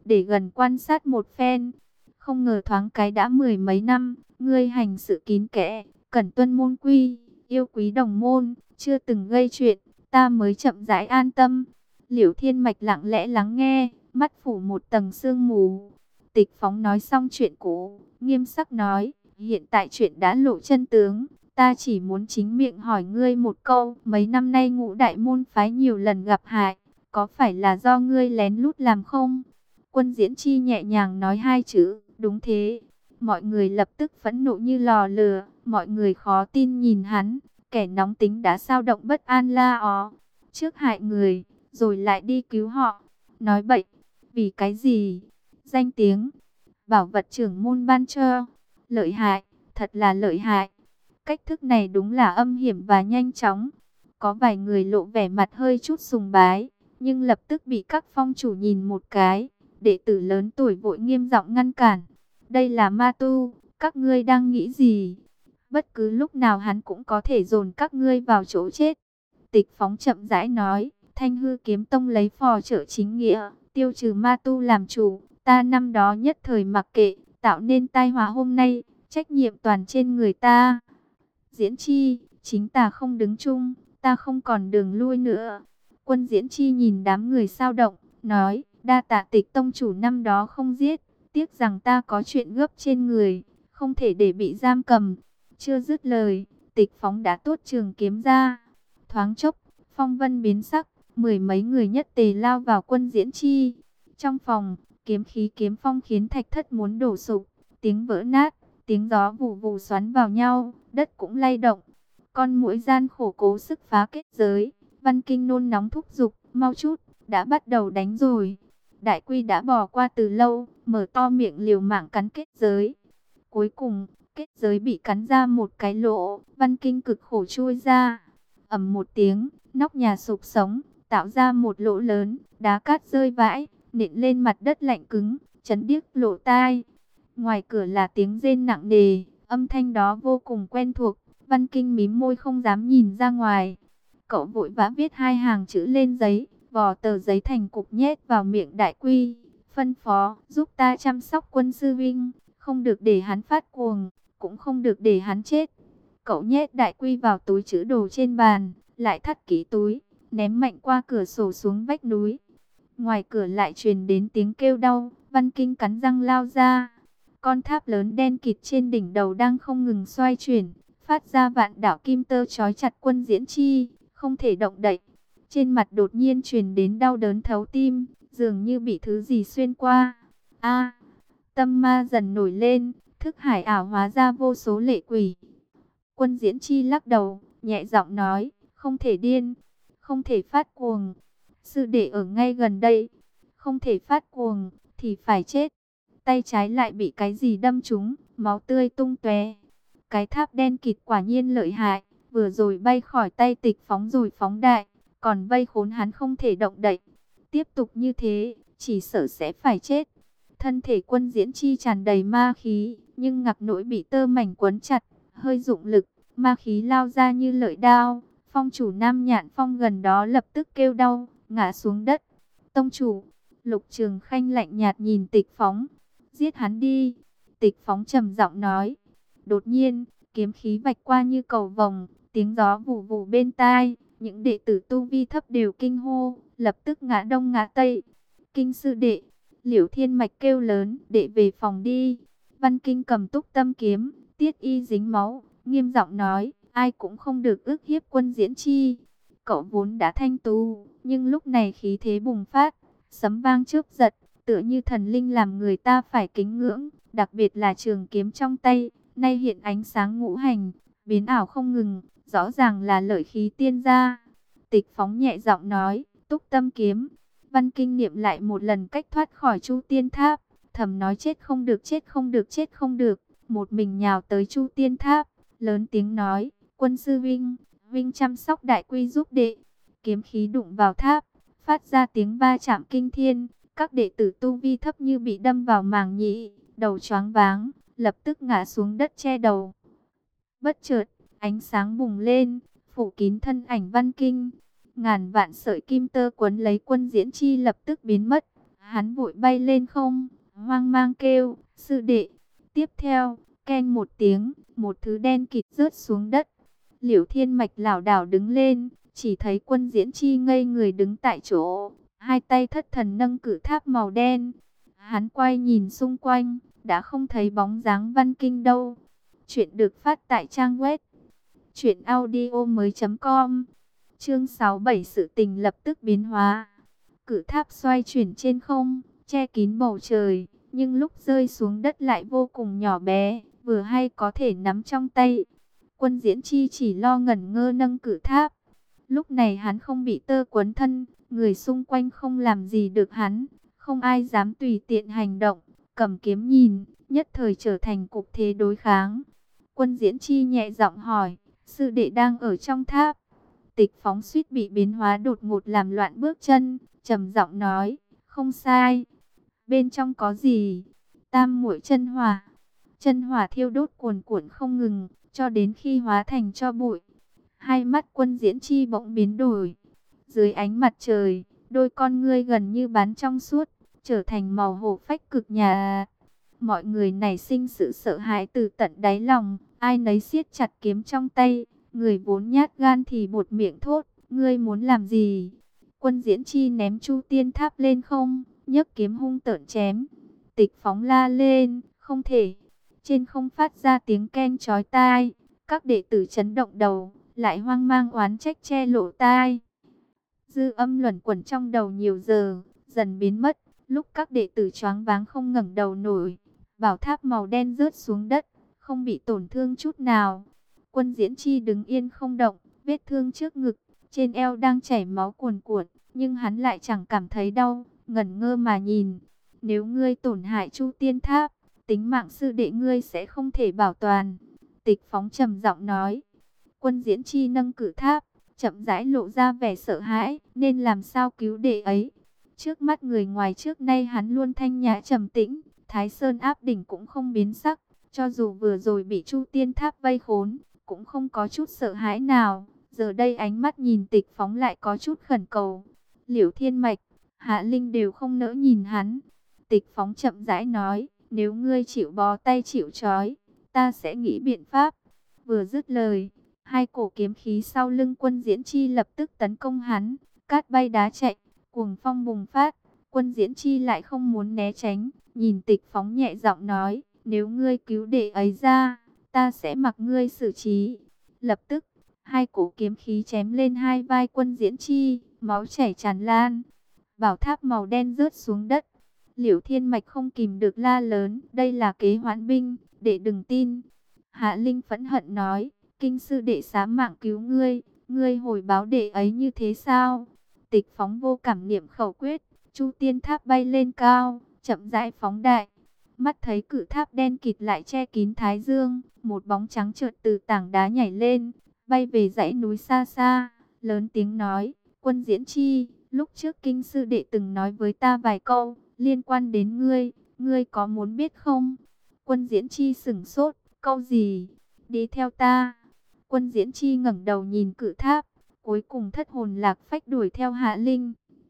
để gần quan sát một phen. Không ngờ thoáng cái đã mười mấy năm, ngươi hành sự kín kẽ, cẩn tuân môn quy, yêu quý đồng môn, chưa từng gây chuyện, ta mới chậm rãi an tâm. Liễu Thiên Mạch lặng lẽ lắng nghe, mắt phủ một tầng sương mù. Tịch Phóng nói xong chuyện cũ, nghiêm sắc nói, hiện tại chuyện đã lộ chân tướng, ta chỉ muốn chính miệng hỏi ngươi một câu, mấy năm nay Ngũ Đại môn phái nhiều lần gặp hại, có phải là do ngươi lén lút làm không? Quân Diễn Chi nhẹ nhàng nói hai chữ, đúng thế. Mọi người lập tức phẫn nộ như lò lửa, mọi người khó tin nhìn hắn, kẻ nóng tính đã sao động bất an la ó. Trước hại người, rồi lại đi cứu họ. Nói bậy, vì cái gì? Danh tiếng, bảo vật trưởng môn ban cho. Lợi hại, thật là lợi hại. Cách thức này đúng là âm hiểm và nhanh chóng. Có vài người lộ vẻ mặt hơi chút sùng bái, nhưng lập tức bị các phong chủ nhìn một cái. Đệ tử lớn tuổi vội nghiêm giọng ngăn cản. Đây là ma tu, các ngươi đang nghĩ gì? Bất cứ lúc nào hắn cũng có thể dồn các ngươi vào chỗ chết. Tịch Phóng chậm rãi nói, Thanh Hư Kiếm Tông lấy phò trợ chính nghĩa, tiêu trừ ma tu làm chủ. Ta năm đó nhất thời mặc kệ, tạo nên tai họa hôm nay, trách nhiệm toàn trên người ta. Diễn Chi, chính ta không đứng chung, ta không còn đường lui nữa. Quân Diễn Chi nhìn đám người sao động, nói, đa tạ Tịch tông chủ năm đó không giết, tiếc rằng ta có chuyện gấp trên người, không thể để bị giam cầm. Chưa dứt lời, Tịch Phóng đã tuốt trường kiếm ra. Thoáng chốc, phong vân biến sắc, mười mấy người nhất tề lao vào Quân Diễn Chi. Trong phòng, kiếm khí kiếm phong khiến thạch thất muốn đổ sụp, tiếng vỡ nát, tiếng gió vù vù xoắn vào nhau, đất cũng lay động. Con muỗi gian khổ cố sức phá kết giới, Văn Kinh nôn nóng thúc giục, mau chút, đã bắt đầu đánh rồi. Đại Quy đã bỏ qua từ lâu, mở to miệng liều mạng cắn kết giới. Cuối cùng, kết giới bị cắn ra một cái lỗ, Văn Kinh cực khổ chui ra. Ầm một tiếng, nóc nhà sụp sống, tạo ra một lỗ lớn, đá cát rơi vãi, nện lên mặt đất lạnh cứng, chấn điếc lỗ tai. Ngoài cửa là tiếng rên nặng nề, âm thanh đó vô cùng quen thuộc, Văn Kinh mím môi không dám nhìn ra ngoài. Cậu vội vã viết hai hàng chữ lên giấy, vò tờ giấy thành cục nhét vào miệng Đại Quy, phân phó, giúp ta chăm sóc Quân sư Vinh, không được để hắn phát cuồng, cũng không được để hắn chết. Cậu nhét Đại Quy vào túi trữ đồ trên bàn, lại thắt kỹ túi, ném mạnh qua cửa sổ xuống vách núi. Ngoài cửa lại truyền đến tiếng kêu đau, Văn Kinh cắn răng lao ra. Con tháp lớn đen kịt trên đỉnh đầu đang không ngừng xoay chuyển, phát ra vạn đạo kim tơ trói chặt Quân Diễn Chi, không thể động đậy. Trên mặt đột nhiên truyền đến đau đớn thấu tim, dường như bị thứ gì xuyên qua. A, tâm ma dần nổi lên, thức hải ảo hóa ra vô số lệ quỷ. Quân Diễn Chi lắc đầu, nhẹ giọng nói, không thể điên, không thể phát cuồng. Sư đệ ở ngay gần đây, không thể phát cuồng thì phải chết. Tay trái lại bị cái gì đâm trúng, máu tươi tung tóe. Cái tháp đen kịt quả nhiên lợi hại, vừa rồi bay khỏi tay Tịch Phóng rồi phóng đại, còn vây khốn hắn không thể động đậy. Tiếp tục như thế, chỉ sợ sẽ phải chết. Thân thể Quân Diễn Chi tràn đầy ma khí, nhưng ngạc nỗi bị tơ mảnh quấn chặt, hơi dụng lực, ma khí lao ra như lợi đao. Phong chủ Nam Nhạn Phong gần đó lập tức kêu đau, ngã xuống đất. Tông chủ, Lục Trường Khanh lạnh nhạt nhìn Tịch Phóng, giết hắn đi. Tịch Phóng trầm giọng nói. Đột nhiên, kiếm khí vạch qua như cầu vồng, tiếng gió vù vù bên tai, những đệ tử tu vi thấp đều kinh hô, lập tức ngã đông ngã tây. Kinh sư đệ, Liễu Thiên Mạch kêu lớn, đệ về phòng đi. Văn Kinh cầm túc tâm kiếm, tiết y dính máu, nghiêm giọng nói, ai cũng không được ức hiếp Quân Diễn Chi. Cậu vốn đã thanh tú, nhưng lúc này khí thế bùng phát, sấm vang chớp giật, tựa như thần linh làm người ta phải kính ngưỡng, đặc biệt là trường kiếm trong tay, nay hiện ánh sáng ngũ hành, biến ảo không ngừng, rõ ràng là lợi khí tiên gia. Tịch Phóng nhẹ giọng nói, túc tâm kiếm. Văn Kinh niệm lại một lần cách thoát khỏi Chu Tiên Tháp, thầm nói chết không được, chết không được, chết không được, một mình nhào tới Chu Tiên Tháp, lớn tiếng nói, Quân sư Vinh, Vinh chăm sóc Đại Quy giúp đệ. Kiếm khí đụng vào tháp, phát ra tiếng va chạm kinh thiên, các đệ tử tu vi thấp như bị đâm vào màng nhĩ, đầu choáng váng, lập tức ngã xuống đất che đầu. Bất chợt, ánh sáng bùng lên, phủ kín thân ảnh Văn Kinh. Ngàn vạn sợi kim tơ quấn lấy Quân Diễn Chi lập tức biến mất. Hắn vội bay lên không, hoang mang kêu, sư đệ. Tiếp theo, keng một tiếng, một thứ đen kịt rớt xuống đất. Liễu Thiên Mạch lảo đảo đứng lên, chỉ thấy Quân Diễn Chi ngây người đứng tại chỗ, hai tay thất thần nâng cử tháp màu đen. Hắn quay nhìn xung quanh, đã không thấy bóng dáng Văn Kinh đâu. Chuyện được phát tại trang web truyện audio mới chấm com. Chương sáu mươi bảy, sự tình lập tức biến hóa. Cử tháp xoay chuyển trên không, che kín bầu trời, nhưng lúc rơi xuống đất lại vô cùng nhỏ bé, vừa hay có thể nắm trong tay. Quân Diễn Chi chỉ lo ngẩn ngơ nâng cử tháp. Lúc này hắn không bị tơ quấn thân, người xung quanh không làm gì được hắn, không ai dám tùy tiện hành động, cầm kiếm nhìn, nhất thời trở thành cục thế đối kháng. Quân Diễn Chi nhẹ giọng hỏi, sư đệ đang ở trong tháp. Tịch Phóng suýt bị biến hóa đột ngột làm loạn bước chân, trầm giọng nói, không sai. Bên trong có gì? Tam muội chân hỏa. Chân hỏa thiêu đốt cuồn cuộn không ngừng, cho đến khi hóa thành tro bụi. Hai mắt Quân Diễn Chi bỗng biến đổi. Dưới ánh mặt trời, đôi con ngươi gần như bán trong suốt, trở thành màu hổ phách cực nhà. Mọi người nảy sinh sự sợ hãi từ tận đáy lòng, ai nấy siết chặt kiếm trong tay. Người vốn nhát gan thì buột miệng thốt, ngươi muốn làm gì? Quân Diễn Chi ném Chu Tiên Tháp lên không, nhấc kiếm hung tợn chém. Tịch Phóng la lên, không thể. Trên không phát ra tiếng keng chói tai, các đệ tử chấn động đầu, lại hoang mang oán trách che lộ tai. Dư âm luẩn quẩn trong đầu nhiều giờ, dần biến mất, lúc các đệ tử choáng váng không ngẩng đầu nổi. Bảo tháp màu đen rớt xuống đất, không bị tổn thương chút nào. Quân Diễn Chi đứng yên không động, vết thương trước ngực, trên eo đang chảy máu cuồn cuộn, nhưng hắn lại chẳng cảm thấy đau, ngẩn ngơ mà nhìn. Nếu ngươi tổn hại Chu Tiên Tháp, tính mạng sư đệ ngươi sẽ không thể bảo toàn. Tịch Phóng trầm giọng nói. Quân Diễn Chi nâng cử tháp, chậm rãi lộ ra vẻ sợ hãi, nên làm sao cứu đệ ấy. Trước mắt người ngoài trước nay hắn luôn thanh nhã trầm tĩnh, Thái Sơn áp đỉnh cũng không biến sắc, cho dù vừa rồi bị Chu Tiên Tháp vây khốn, cũng không có chút sợ hãi nào. Giờ đây ánh mắt nhìn Tịch Phóng lại có chút khẩn cầu. Liễu Thiên Mạch, Hạ Linh đều không nỡ nhìn hắn. Tịch Phóng chậm rãi nói, nếu ngươi chịu bó tay chịu trói, ta sẽ nghĩ biện pháp. Vừa dứt lời, hai cổ kiếm khí sau lưng Quân Diễn Chi lập tức tấn công hắn, cát bay đá chạy, cuồng phong bùng phát. Quân Diễn Chi lại không muốn né tránh, nhìn Tịch Phóng nhẹ giọng nói, nếu ngươi cứu đệ ấy ra, ta sẽ mặc ngươi xử trí. Lập tức, hai cổ kiếm khí chém lên hai vai Quân Diễn Chi, máu chảy tràn lan. Bảo tháp màu đen rớt xuống đất. Liễu Thiên Mạch không kìm được la lớn, đây là kế hoãn binh, đệ đừng tin. Hạ Linh phẫn hận nói, kinh sư đệ xá mạng cứu ngươi, ngươi hồi báo đệ ấy như thế sao? Tịch Phóng vô cảm niệm khẩu quyết, Chu Tiên Tháp bay lên cao, chậm rãi phóng đại. Mắt thấy cự tháp đen kịt lại che kín thái dương, một bóng trắng chợt từ tảng đá nhảy lên, bay về dãy núi xa xa, lớn tiếng nói, Quân Diễn Chi, lúc trước kinh sư đệ từng nói với ta vài câu, liên quan đến ngươi, ngươi có muốn biết không? Quân Diễn Chi sửng sốt, câu gì? Đi theo ta. Quân Diễn Chi ngẩng đầu nhìn cự tháp, cuối cùng thất hồn lạc phách đuổi theo Hạ Linh.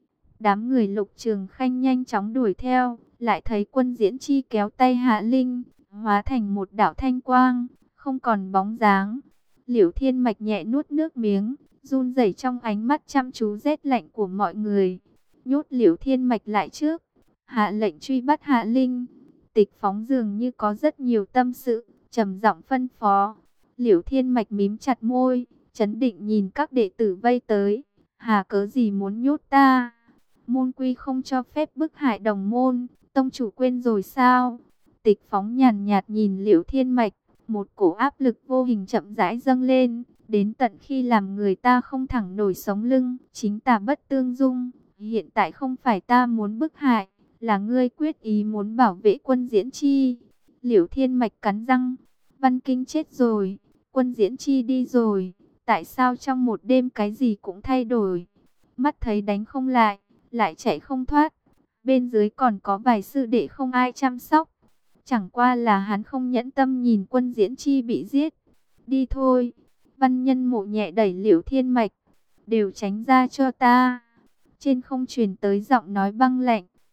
Đám người Lục Trường Khanh nhanh chóng đuổi theo, lại thấy Quân Diễn Chi kéo tay Hạ Linh, hóa thành một đạo thanh quang, không còn bóng dáng. Liễu Thiên Mạch nhẹ nuốt nước miếng, run rẩy trong ánh mắt chăm chú rét lạnh của mọi người. Nhốt Liễu Thiên Mạch lại trước, hạ lệnh truy bắt Hạ Linh. Tịch Phóng dường như có rất nhiều tâm sự, trầm giọng phân phó. Liễu Thiên Mạch mím chặt môi, trấn định nhìn các đệ tử vây tới. Hà cớ gì muốn nhốt ta? Môn quy không cho phép bức hại đồng môn, tông chủ quên rồi sao? Tịch Phóng nhàn nhạt nhìn Liễu Thiên Mạch, một cổ áp lực vô hình chậm rãi dâng lên, đến tận khi làm người ta không thẳng nổi sống lưng. Chính tà bất tương dung, hiện tại không phải ta muốn bức hại, là ngươi quyết ý muốn bảo vệ Quân Diễn Chi. Liễu Thiên Mạch cắn răng, Văn Kinh chết rồi, Quân Diễn Chi đi rồi, tại sao trong một đêm cái gì cũng thay đổi? Mắt thấy đánh không lại, lại chạy không thoát, bên dưới còn có vài sư đệ không ai chăm sóc. Chẳng qua là hắn không nhẫn tâm nhìn Quân Diễn Chi bị giết. Đi thôi. Văn Nhân Mộ nhẹ đẩy Liễu Thiên Mạch, đều tránh ra cho ta. Trên không truyền tới giọng nói băng lạnh.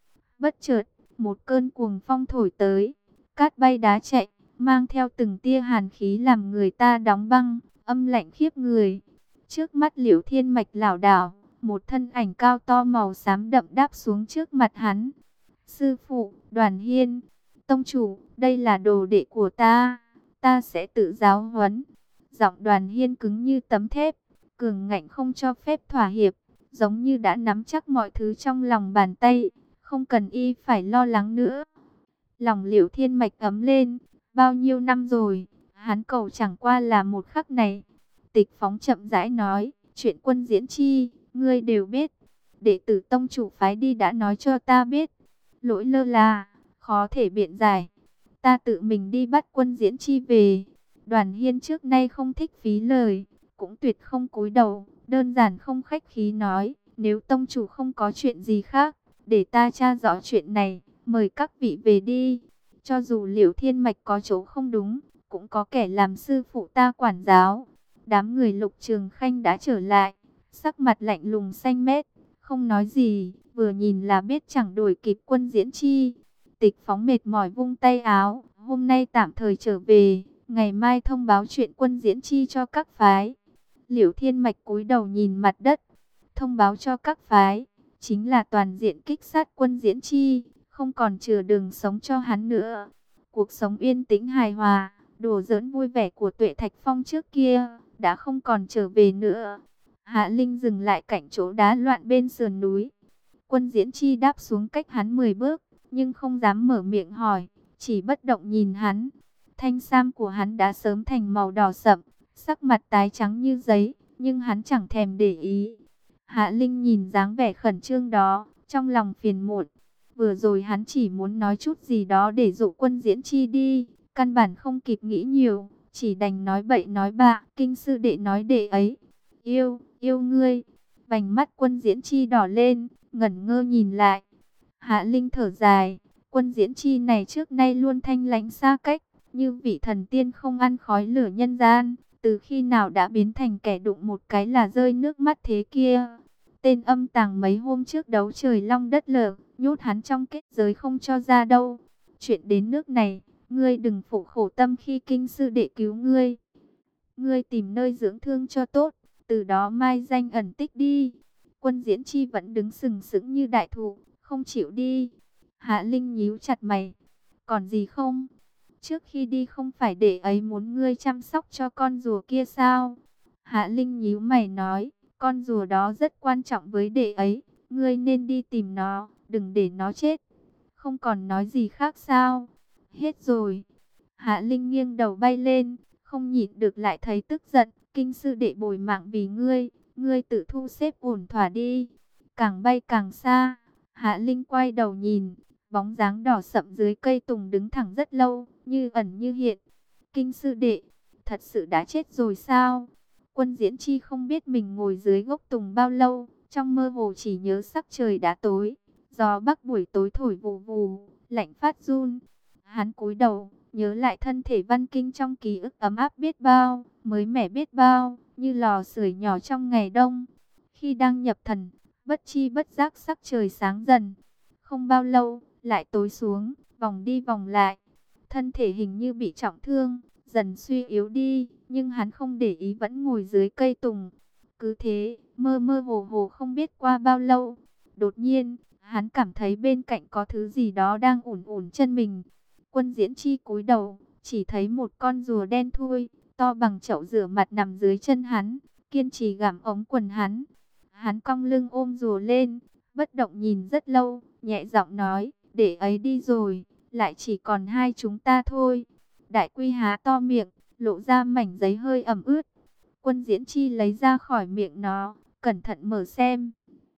Bất chợt, một cơn cuồng phong thổi tới, cát bay đá chạy, mang theo từng tia hàn khí làm người ta đóng băng, âm lạnh khiếp người. Trước mắt Liễu Thiên Mạch lảo đảo, một thân ảnh cao to màu xám đậm đáp xuống trước mặt hắn. Sư phụ, Đoàn Hiên, tông chủ, đây là đồ đệ của ta, ta sẽ tự giáo huấn. Giọng Đoàn Hiên cứng như tấm thép, cường ngạnh không cho phép thỏa hiệp, giống như đã nắm chắc mọi thứ trong lòng bàn tay, không cần y phải lo lắng nữa. Lòng Liễu Thiên Mạch ấm lên, bao nhiêu năm rồi, hắn cầu chẳng qua là một khắc này. Tịch Phóng chậm rãi nói, chuyện Quân Diễn Chi, ngươi đều biết. Đệ tử tông chủ phái đi đã nói cho ta biết. Lỗi lơ là, khó thể biện giải. Ta tự mình đi bắt Quân Diễn Chi về. Đoàn Hiên trước nay không thích phí lời, cũng tuyệt không cúi đầu, đơn giản không khách khí nói, nếu tông chủ không có chuyện gì khác, để ta tra rõ chuyện này, mời các vị về đi. Cho dù Liễu Thiên Mạch có chỗ không đúng, cũng có kẻ làm sư phụ ta quản giáo. Đám người Lục Trường Khanh đã trở lại, sắc mặt lạnh lùng xanh mét, không nói gì, vừa nhìn là biết chẳng đuổi kịp Quân Diễn Chi. Tịch Phóng mệt mỏi vung tay áo, hôm nay tạm thời trở về, ngày mai thông báo chuyện Quân Diễn Chi cho các phái. Liễu Thiên Mạch cúi đầu nhìn mặt đất, thông báo cho các phái, chính là toàn diện kích sát Quân Diễn Chi, không còn chừa đường sống cho hắn nữa. Cuộc sống yên tĩnh hài hòa, đùa giỡn vui vẻ của Tuệ Thạch Phong trước kia, đã không còn trở về nữa. Hạ Linh dừng lại cạnh chỗ đá loạn bên sườn núi. Quân Diễn Chi đáp xuống cách hắn mười bước, nhưng không dám mở miệng hỏi, chỉ bất động nhìn hắn. Thanh sam của hắn đã sớm thành màu đỏ sậm, sắc mặt tái trắng như giấy, nhưng hắn chẳng thèm để ý. Hạ Linh nhìn dáng vẻ khẩn trương đó, trong lòng phiền muộn. Vừa rồi hắn chỉ muốn nói chút gì đó để dụ Quân Diễn Chi đi, căn bản không kịp nghĩ nhiều, chỉ đành nói bậy nói bạ. Kinh sư đệ nói đệ ấy, yêu, yêu ngươi. Vành mắt Quân Diễn Chi đỏ lên, ngẩn ngơ nhìn lại. Hạ Linh thở dài, Quân Diễn Chi này trước nay luôn thanh lãnh xa cách, như vị thần tiên không ăn khói lửa nhân gian, từ khi nào đã biến thành kẻ đụng một cái là rơi nước mắt thế kia. Tên âm tàng mấy hôm trước đấu trời long đất lở, nhốt hắn trong kết giới không cho ra đâu. Chuyện đến nước này, ngươi đừng phụ khổ tâm khi kinh sư đệ cứu ngươi. Ngươi tìm nơi dưỡng thương cho tốt, từ đó mai danh ẩn tích đi. Quân Diễn Chi vẫn đứng sừng sững như đại thụ, không chịu đi. Hạ Linh nhíu chặt mày, còn gì không? Trước khi đi không phải đệ ấy muốn ngươi chăm sóc cho con rùa kia sao? Hạ Linh nhíu mày nói, con rùa đó rất quan trọng với đệ ấy, ngươi nên đi tìm nó, đừng để nó chết. Không còn nói gì khác sao? Hết rồi. Hạ Linh nghiêng đầu bay lên, không nhịn được lại thấy tức giận, kinh sư đệ bồi mạng vì ngươi, ngươi tự thu xếp ổn thỏa đi. Càng bay càng xa, Hạ Linh quay đầu nhìn, bóng dáng đỏ sậm dưới cây tùng đứng thẳng rất lâu, như ẩn như hiện. Kinh sư đệ, thật sự đã chết rồi sao? Quân Diễn Chi không biết mình ngồi dưới gốc tùng bao lâu, trong mơ hồ chỉ nhớ sắc trời đã tối, gió bắc buổi tối thổi vù vù, lạnh phát run. Hắn cúi đầu, nhớ lại thân thể Văn Kinh trong ký ức ấm áp biết bao, mới mẻ biết bao, như lò sưởi nhỏ trong ngày đông. Khi đang nhập thần, bất chi bất giác sắc trời sáng dần. Không bao lâu, lại tối xuống, vòng đi vòng lại. Thân thể hình như bị trọng thương, dần suy yếu đi, nhưng hắn không để ý vẫn ngồi dưới cây tùng. Cứ thế, mơ mơ hồ hồ không biết qua bao lâu. Đột nhiên, hắn cảm thấy bên cạnh có thứ gì đó đang ủn ủn chân mình. Quân Diễn Chi cúi đầu, chỉ thấy một con rùa đen thui, to bằng chậu rửa mặt nằm dưới chân hắn, kiên trì gặm ống quần hắn. Hắn cong lưng ôm rùa lên, bất động nhìn rất lâu, nhẹ giọng nói, để ấy đi rồi, lại chỉ còn hai chúng ta thôi. Đại Quy há to miệng, lộ ra mảnh giấy hơi ẩm ướt. Quân Diễn Chi lấy ra khỏi miệng nó, cẩn thận mở xem.